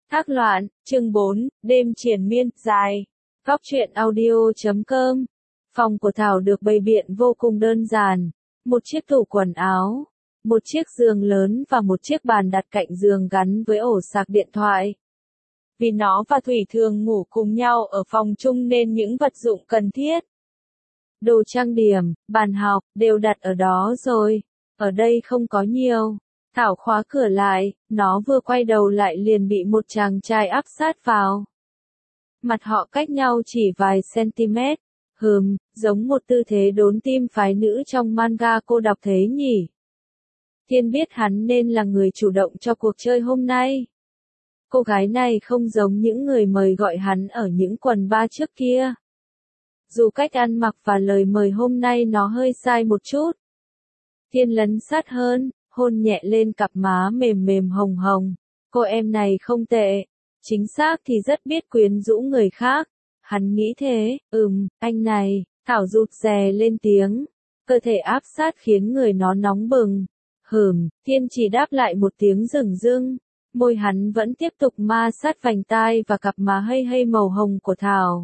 Thác loạn, chương 4, đêm triền miên, dài. Góc truyện audio.com. Phòng của Thảo được bày biện vô cùng đơn giản. Một chiếc tủ quần áo, một chiếc giường lớn và một chiếc bàn đặt cạnh giường gắn với ổ sạc điện thoại. Vì nó và Thủy thường ngủ cùng nhau ở phòng chung nên những vật dụng cần thiết, đồ trang điểm, bàn học, đều đặt ở đó rồi. Ở đây không có nhiều. Thảo khóa cửa lại, nó vừa quay đầu lại liền bị một chàng trai áp sát vào. Mặt họ cách nhau chỉ vài cm. Giống một tư thế đốn tim phái nữ trong manga cô đọc thế nhỉ. Thiên biết hắn nên là người chủ động cho cuộc chơi hôm nay. Cô gái này không giống những người mời gọi hắn ở những quần bar trước kia. Dù cách ăn mặc và lời mời hôm nay nó hơi sai một chút. Thiên lấn sát hơn, hôn nhẹ lên cặp má mềm mềm hồng hồng. Cô em này không tệ. Chính xác thì rất biết quyến rũ người khác. Hắn nghĩ thế, anh này, Thảo rụt rè lên tiếng. Cơ thể áp sát khiến người nó nóng bừng. Thiên chỉ đáp lại một tiếng rừng rưng. Môi hắn vẫn tiếp tục ma sát vành tai và cặp má hay màu hồng của Thảo.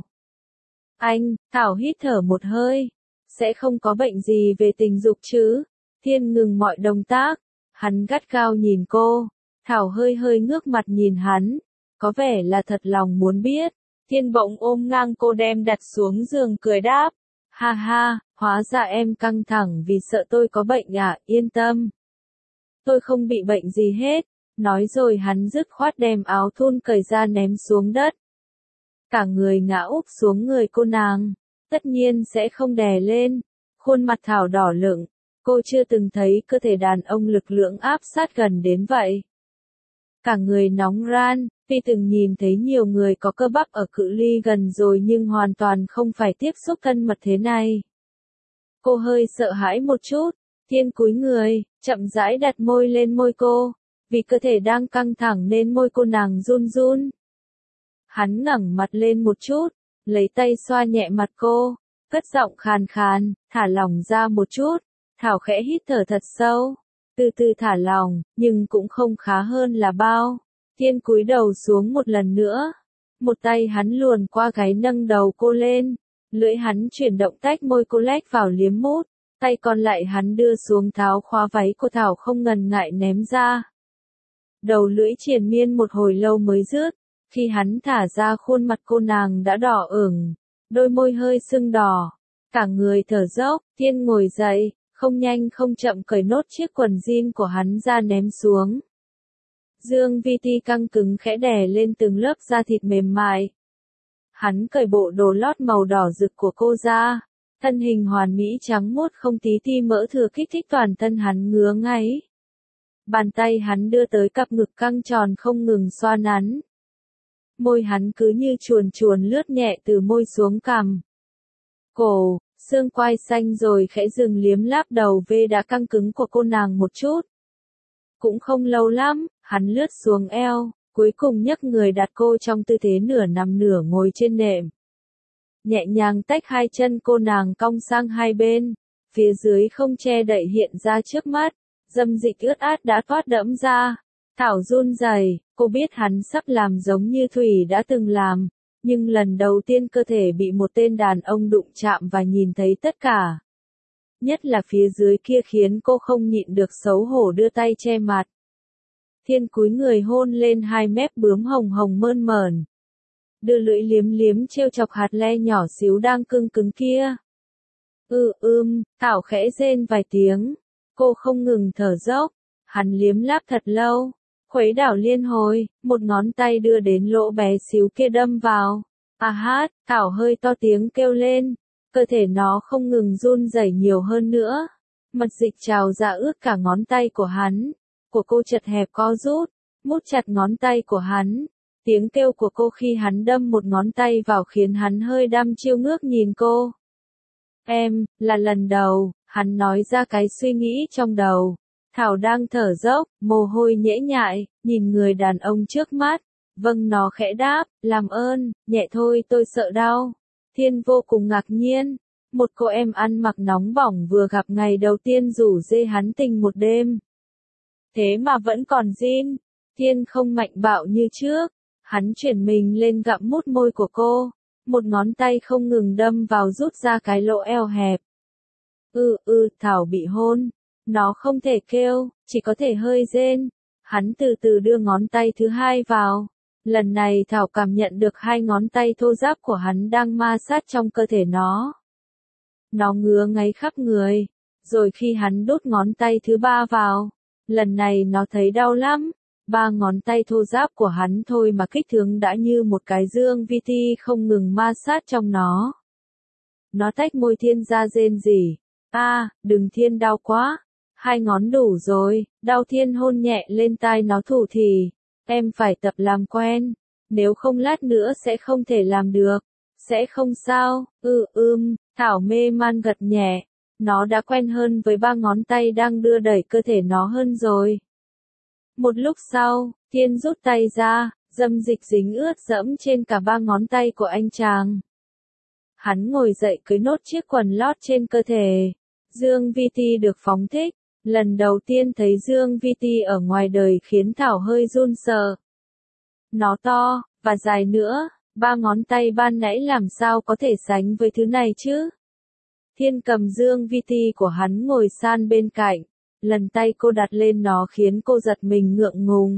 Thảo hít thở một hơi. Sẽ không có bệnh gì về tình dục chứ? Thiên ngừng mọi động tác. Hắn gắt gao nhìn cô. Thảo hơi ngước mặt nhìn hắn. Có vẻ là thật lòng muốn biết. Thiên bỗng ôm ngang cô đem đặt xuống giường cười đáp. Ha ha, hóa ra em căng thẳng vì sợ tôi có bệnh à, yên tâm. Tôi không bị bệnh gì hết. Nói rồi hắn dứt khoát đem áo thun cởi ra ném xuống đất. Cả người ngã úp xuống người cô nàng. Tất nhiên sẽ không đè lên. Khuôn mặt Thảo đỏ lựng. Cô chưa từng thấy cơ thể đàn ông lực lưỡng áp sát gần đến vậy. Cả người nóng ran, vì từng nhìn thấy nhiều người có cơ bắp ở cự ly gần rồi nhưng hoàn toàn không phải tiếp xúc thân mật thế này. Cô hơi sợ hãi một chút, Thiên cúi người, chậm rãi đặt môi lên môi cô, vì cơ thể đang căng thẳng nên môi cô nàng run run. Hắn ngẩng mặt lên một chút, lấy tay xoa nhẹ mặt cô, cất giọng khàn khàn, thả lỏng ra một chút. Thảo khẽ hít thở thật sâu, từ từ thả lỏng, nhưng cũng không khá hơn là bao. Thiên cúi đầu xuống một lần nữa. Một tay hắn luồn qua gáy nâng đầu cô lên. Lưỡi hắn chuyển động tách môi cô lách vào liếm mút. Tay còn lại hắn đưa xuống tháo khóa váy của Thảo không ngần ngại ném ra. Đầu lưỡi triền miên một hồi lâu mới dứt. Khi hắn thả ra khuôn mặt cô nàng đã đỏ ửng. Đôi môi hơi sưng đỏ. Cả người thở dốc, Thiên ngồi dậy. Không nhanh không chậm cởi nốt chiếc quần jean của hắn ra ném xuống. Dương vi ti căng cứng khẽ đè lên từng lớp da thịt mềm mại. Hắn cởi bộ đồ lót màu đỏ rực của cô ra. Thân hình hoàn mỹ trắng muốt không tí ti mỡ thừa kích thích toàn thân hắn ngứa ngáy. Bàn tay hắn đưa tới cặp ngực căng tròn không ngừng xoa nắn. Môi hắn cứ như chuồn lướt nhẹ từ môi xuống cằm. Cổ, xương quai xanh rồi khẽ dừng liếm láp đầu V đã căng cứng của cô nàng một chút. Cũng không lâu lắm, hắn lướt xuống eo, cuối cùng nhấc người đặt cô trong tư thế nửa nằm nửa ngồi trên nệm. Nhẹ nhàng tách hai chân cô nàng cong sang hai bên, phía dưới không che đậy hiện ra trước mắt, dâm dịch ướt át đã toát đẫm ra. Thảo run rẩy, cô biết hắn sắp làm giống như Thủy đã từng làm. Nhưng lần đầu tiên cơ thể bị một tên đàn ông đụng chạm và nhìn thấy tất cả. Nhất là phía dưới kia khiến cô không nhịn được xấu hổ đưa tay che mặt. Thiên cúi người hôn lên hai mép bướm hồng hồng mơn mởn. Đưa lưỡi liếm trêu chọc hạt le nhỏ xíu đang cưng cứng kia. Thảo khẽ rên vài tiếng. Cô không ngừng thở dốc. Hắn liếm láp thật lâu. Khuấy đảo liên hồi, một ngón tay đưa đến lỗ bé xíu kia đâm vào. Thảo hơi to tiếng kêu lên. Cơ thể nó không ngừng run rẩy nhiều hơn nữa. Mật dịch trào ra ướt cả ngón tay của hắn. Của cô chật hẹp co rút, mút chặt ngón tay của hắn. Tiếng kêu của cô khi hắn đâm một ngón tay vào khiến hắn hơi đăm chiêu ngước nhìn cô. Là lần đầu, hắn nói ra cái suy nghĩ trong đầu. Thảo đang thở dốc, mồ hôi nhễ nhại, nhìn người đàn ông trước mắt. Vâng, nó khẽ đáp, làm ơn, nhẹ thôi tôi sợ đau. Thiên vô cùng ngạc nhiên. Một cô em ăn mặc nóng bỏng vừa gặp ngày đầu tiên rủ dê hắn tình một đêm. Thế mà vẫn còn jean. Thiên không mạnh bạo như trước. Hắn chuyển mình lên gặm mút môi của cô, một ngón tay không ngừng đâm vào rút ra cái lỗ eo hẹp. Thảo bị hôn. Nó không thể kêu, chỉ có thể hơi rên. Hắn từ từ đưa ngón tay thứ hai vào. Lần này Thảo cảm nhận được hai ngón tay thô ráp của hắn đang ma sát trong cơ thể nó. Nó ngứa ngáy khắp người. Rồi khi hắn đút ngón tay thứ ba vào, lần này nó thấy đau lắm. Ba ngón tay thô ráp của hắn thôi mà kích thước đã như một cái dương vi ti không ngừng ma sát trong nó. Nó tách môi Thiên ra rên rỉ. Đừng Thiên, đau quá. Hai ngón đủ rồi. Đau. Thiên hôn nhẹ lên tai nó thủ thỉ. Em phải tập làm quen. Nếu không lát nữa sẽ không thể làm được. Sẽ không sao. Thảo mê man gật nhẹ. Nó đã quen hơn với ba ngón tay đang đưa đẩy cơ thể nó hơn rồi. Một lúc sau, Thiên rút tay ra, dâm dịch dính ướt dẫm trên cả ba ngón tay của anh chàng. Hắn ngồi dậy cưới nốt chiếc quần lót trên cơ thể. Dương Vi Ti được phóng thích. Lần đầu tiên thấy Dương Vi Ti ở ngoài đời khiến Thảo hơi run sợ. Nó to, và dài nữa, ba ngón tay ban nãy làm sao có thể sánh với thứ này chứ? Thiên cầm Dương Vi Ti của hắn ngồi san bên cạnh. Lần tay cô đặt lên nó khiến cô giật mình ngượng ngùng.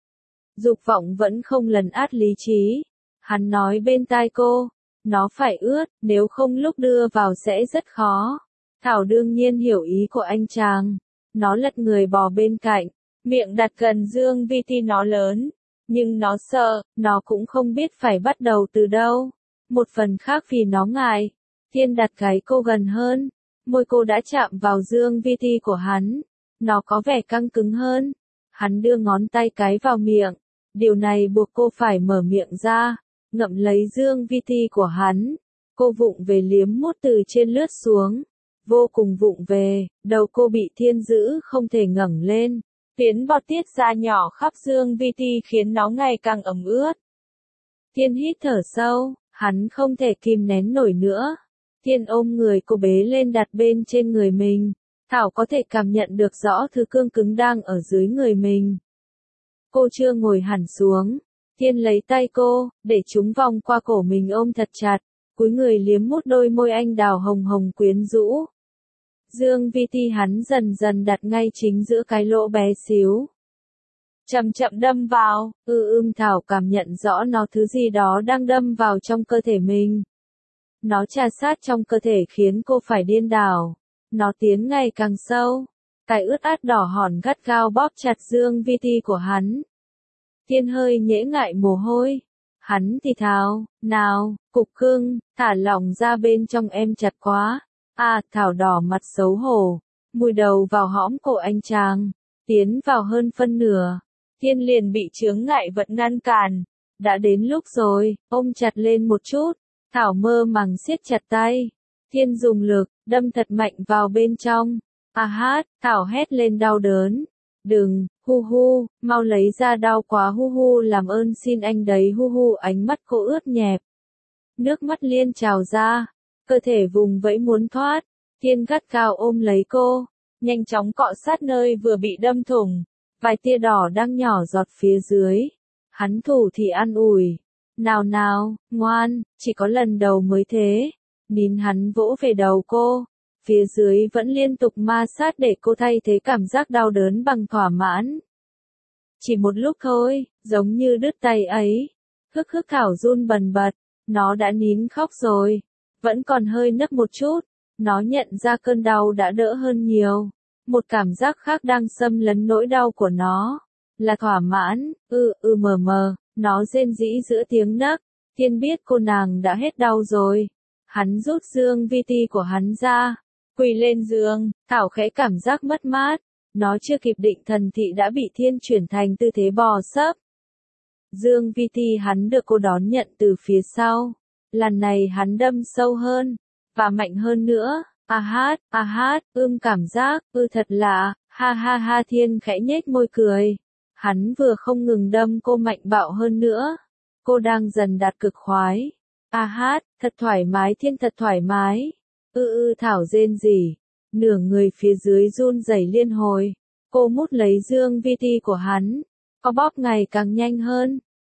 Dục vọng vẫn không lấn át lý trí. Hắn nói bên tai cô, nó phải ướt, nếu không lúc đưa vào sẽ rất khó. Thảo đương nhiên hiểu ý của anh chàng. Nó lật người bò bên cạnh, miệng đặt gần Dương Vi Ti nó lớn. Nhưng nó sợ, nó cũng không biết phải bắt đầu từ đâu. Một phần khác vì nó ngại. Thiên đặt gáy cô gần hơn. Môi cô đã chạm vào Dương Vi Ti của hắn. Nó có vẻ căng cứng hơn. Hắn đưa ngón tay cái vào miệng. Điều này buộc cô phải mở miệng ra, ngậm lấy Dương Vi Ti của hắn. Cô vụng về liếm mút từ trên lướt xuống. Vô cùng vụng về, đầu cô bị Thiên giữ không thể ngẩng lên. Tiến bọt tiết ra nhỏ khắp Dương Vi Ti khiến nó ngày càng ẩm ướt. Thiên hít thở sâu, hắn không thể kìm nén nổi nữa. Thiên ôm người cô bế lên đặt bên trên người mình. Thảo có thể cảm nhận được rõ thứ cương cứng đang ở dưới người mình. Cô chưa ngồi hẳn xuống. Thiên lấy tay cô, để chúng vòng qua cổ mình ôm thật chặt. Cúi người liếm mút đôi môi anh đào hồng hồng quyến rũ. Dương Vi Ti hắn dần dần đặt ngay chính giữa cái lỗ bé xíu. Chậm chậm đâm vào. Thảo cảm nhận rõ nó thứ gì đó đang đâm vào trong cơ thể mình. Nó chà sát trong cơ thể khiến cô phải điên đảo. Nó tiến ngày càng sâu. Cái ướt át đỏ hòn gắt gao bóp chặt Dương Vi Ti của hắn. Thiên hơi nhễ ngại mồ hôi. Hắn thì thào, nào, cục cưng, thả lỏng ra bên trong em chặt quá. Thảo đỏ mặt xấu hổ. Mùi đầu vào hõm cổ anh chàng. Tiến vào hơn phân nửa. Thiên liền bị chướng ngại vật ngăn cản. Đã đến lúc rồi, ôm chặt lên một chút. Thảo mơ màng siết chặt tay. Thiên dùng lực, đâm thật mạnh vào bên trong. Thảo hét lên đau đớn. Đừng, mau lấy ra, đau quá, làm ơn xin anh đấy, ánh mắt cô ướt nhẹp. Nước mắt liên trào ra, cơ thể vùng vẫy muốn thoát. Thiên gắt gao ôm lấy cô, nhanh chóng cọ sát nơi vừa bị đâm thủng. Vài tia đỏ đang nhỏ giọt phía dưới. Hắn thủ thì an ủi. Nào, ngoan, chỉ có lần đầu mới thế. Nín. Hắn vỗ về đầu cô. Phía dưới vẫn liên tục ma sát để cô thay thế cảm giác đau đớn bằng thỏa mãn. Chỉ một lúc thôi, giống như đứt tay ấy. Thảo run bần bật. Nó đã nín khóc rồi. Vẫn còn hơi nấc một chút. Nó nhận ra cơn đau đã đỡ hơn nhiều. Một cảm giác khác đang xâm lấn nỗi đau của nó. Là thỏa mãn. Nó rên rỉ giữa tiếng nấc. Thiên biết cô nàng đã hết đau rồi. Hắn rút Dương Vi Ti của hắn ra. Quỳ lên giường. Thảo khẽ cảm giác mất mát. Nó chưa kịp định thần thì đã bị Thiên chuyển thành tư thế bò sấp. Dương Vi Ti hắn được cô đón nhận từ phía sau. Lần này hắn đâm sâu hơn. Và mạnh hơn nữa. Cảm giác, thật lạ. Ha. Thiên khẽ nhếch môi cười. Hắn vừa không ngừng đâm cô mạnh bạo hơn nữa. Cô đang dần đạt cực khoái. Thật thoải mái, Thiên thật thoải mái. Thảo rên rỉ. Nửa người phía dưới run rẩy liên hồi. Cô mút lấy Dương Vi Ti của hắn. Có bóp ngày càng nhanh hơn.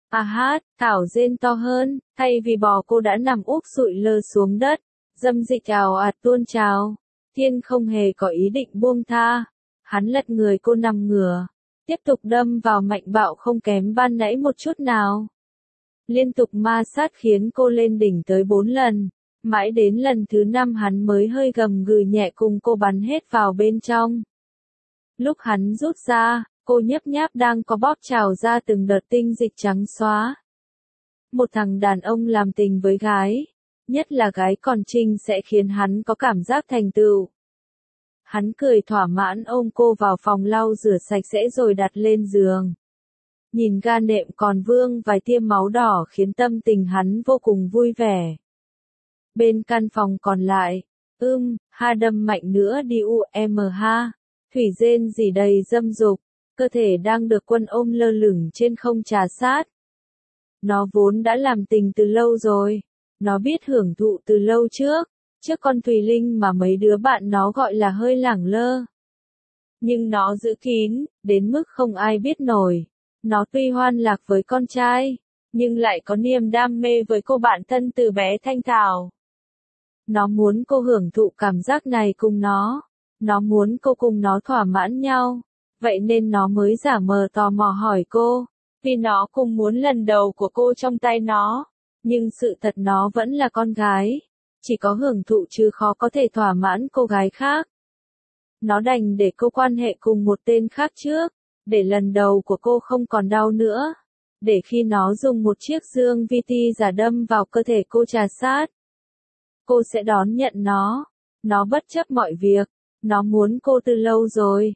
À hát, Thảo rên to hơn, thay vì bò cô đã nằm úp sụi lơ xuống đất, dâm dịch ào ạt tuôn trào. Thiên không hề có ý định buông tha. Hắn lật người cô nằm ngửa, tiếp tục đâm vào mạnh bạo không kém ban nãy một chút nào. Liên tục ma sát khiến cô lên đỉnh tới 4 lần, mãi đến lần thứ 5 hắn mới hơi gầm gừ nhẹ cùng cô bắn hết vào bên trong. Lúc hắn rút ra, cô nhấp nháp đang có bóp trào ra từng đợt tinh dịch trắng xóa. Một thằng đàn ông làm tình với gái, nhất là gái còn trinh sẽ khiến hắn có cảm giác thành tựu. Hắn cười thỏa mãn ôm cô vào phòng lau rửa sạch sẽ rồi đặt lên giường. Nhìn ga nệm còn vương vài tia máu đỏ khiến tâm tình hắn vô cùng vui vẻ. Bên căn phòng còn lại, ha đâm mạnh nữa đi ha. Thủy rên rỉ đầy dâm dục, cơ thể đang được Quân ôm lơ lửng trên không trà sát. Nó vốn đã làm tình từ lâu rồi, nó biết hưởng thụ từ lâu trước con Thùy Linh mà mấy đứa bạn nó gọi là hơi lẳng lơ. Nhưng nó giữ kín, đến mức không ai biết nổi. Nó tuy hoan lạc với con trai, nhưng lại có niềm đam mê với cô bạn thân từ bé Thanh Thảo. Nó muốn cô hưởng thụ cảm giác này cùng nó. Nó muốn cô cùng nó thỏa mãn nhau. Vậy nên nó mới giả mờ tò mò hỏi cô. Vì nó cùng muốn lần đầu của cô trong tay nó. Nhưng sự thật nó vẫn là con gái. Chỉ có hưởng thụ chứ khó có thể thỏa mãn cô gái khác. Nó đành để cô quan hệ cùng một tên khác trước. Để lần đầu của cô không còn đau nữa. Để khi nó dùng một chiếc dương VT giả đâm vào cơ thể cô trà sát. Cô sẽ đón nhận nó. Nó bất chấp mọi việc. Nó muốn cô từ lâu rồi.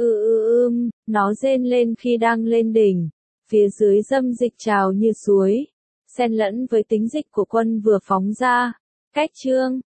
Nó rên lên khi đang lên đỉnh. Phía dưới dâm dịch trào như suối. Xen lẫn với tính dịch của Quân vừa phóng ra. Cách chương